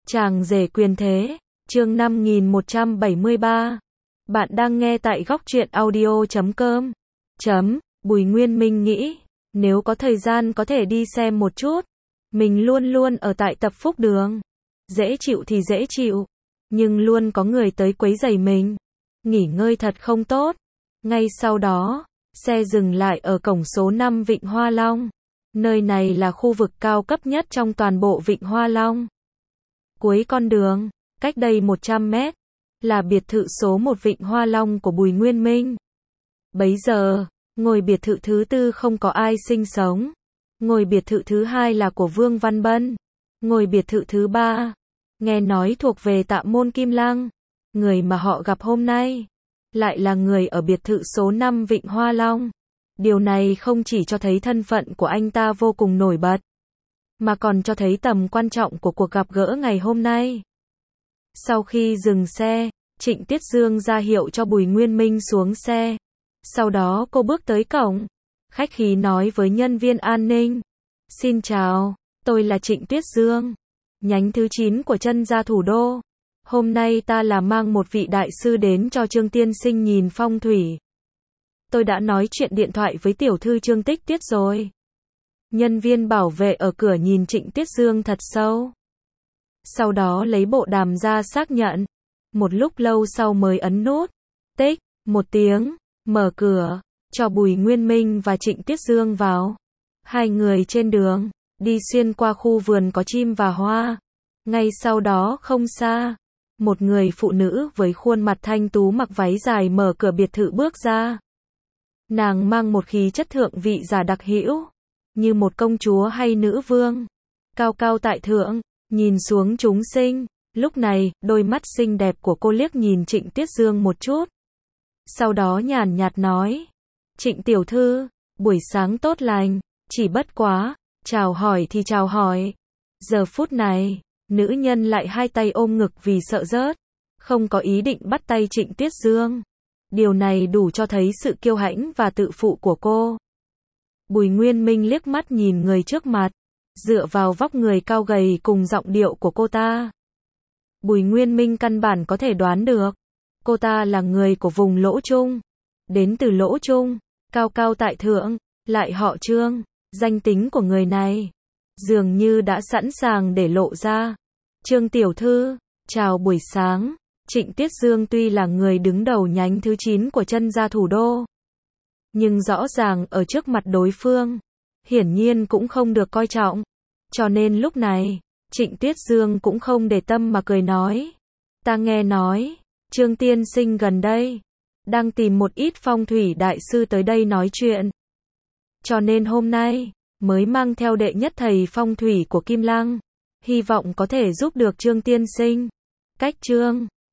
Chàng rể quyền thế, chương 5173. Bạn đang nghe tại góc truyện audio.com. Bùi Nguyên Minh nghĩ, nếu có thời gian có thể đi xem một chút. Mình luôn luôn ở tại Tập Phúc Đường. Dễ chịu thì dễ chịu, nhưng luôn có người tới quấy rầy mình. Nghỉ ngơi thật không tốt. Ngay sau đó, xe dừng lại ở cổng số 5 Vịnh Hoa Long. Nơi này là khu vực cao cấp nhất trong toàn bộ Vịnh Hoa Long. Cuối con đường, cách đây 100 mét, là biệt thự số 1 Vịnh Hoa Long của Bùi Nguyên Minh. Bấy giờ, ngôi biệt thự thứ tư không có ai sinh sống. Ngôi biệt thự thứ hai là của Vương Văn Bân. Ngôi biệt thự thứ ba, nghe nói thuộc về Tạ Môn Kim Lăng. Người mà họ gặp hôm nay, lại là người ở biệt thự số 5 Vịnh Hoa Long. Điều này không chỉ cho thấy thân phận của anh ta vô cùng nổi bật, mà còn cho thấy tầm quan trọng của cuộc gặp gỡ ngày hôm nay. Sau khi dừng xe, Trịnh Tiết Dương ra hiệu cho Bùi Nguyên Minh xuống xe. Sau đó cô bước tới cổng, khách khí nói với nhân viên an ninh. Xin chào, tôi là Trịnh Tiết Dương, nhánh thứ 9 của Chân Gia Thủ Đô. Hôm nay ta là mang một vị đại sư đến cho Trương tiên sinh nhìn phong thủy. Tôi đã nói chuyện điện thoại với tiểu thư Trương Tích Tiết rồi. Nhân viên bảo vệ ở cửa nhìn Trịnh Tiết Dương thật sâu. Sau đó lấy bộ đàm ra xác nhận. Một lúc lâu sau mới ấn nút. Tích, một tiếng, mở cửa, cho Bùi Nguyên Minh và Trịnh Tiết Dương vào. Hai người trên đường, đi xuyên qua khu vườn có chim và hoa. Ngay sau đó không xa, một người phụ nữ với khuôn mặt thanh tú mặc váy dài mở cửa biệt thự bước ra. Nàng mang một khí chất thượng vị giả đặc hữu, như một công chúa hay nữ vương, cao cao tại thượng, nhìn xuống chúng sinh. Lúc này, đôi mắt xinh đẹp của cô liếc nhìn Trịnh Tiết Dương một chút. Sau đó nhàn nhạt nói, Trịnh tiểu thư, buổi sáng tốt lành, chỉ bất quá, chào hỏi thì chào hỏi. Giờ phút này, nữ nhân lại hai tay ôm ngực vì sợ rớt, không có ý định bắt tay Trịnh Tiết Dương. Điều này đủ cho thấy sự kiêu hãnh và tự phụ của cô. Bùi Nguyên Minh liếc mắt nhìn người trước mặt, dựa vào vóc người cao gầy cùng giọng điệu của cô ta. Bùi Nguyên Minh căn bản có thể đoán được, cô ta là người của vùng Lỗ Trung, đến từ Lỗ Trung, cao cao tại thượng, lại họ Trương. Danh tính của người này dường như đã sẵn sàng để lộ ra. Trương tiểu thư, chào buổi sáng. Trịnh Tiết Dương tuy là người đứng đầu nhánh thứ 9 của Chân Gia Thủ Đô, nhưng rõ ràng ở trước mặt đối phương, hiển nhiên cũng không được coi trọng. Cho nên lúc này, Trịnh Tiết Dương cũng không để tâm mà cười nói. Ta nghe nói, Trương tiên sinh gần đây đang tìm một ít phong thủy đại sư tới đây nói chuyện. Cho nên hôm nay, mới mang theo đệ nhất thầy phong thủy của Kim Lăng. Hy vọng có thể giúp được Trương tiên sinh. Cách Trương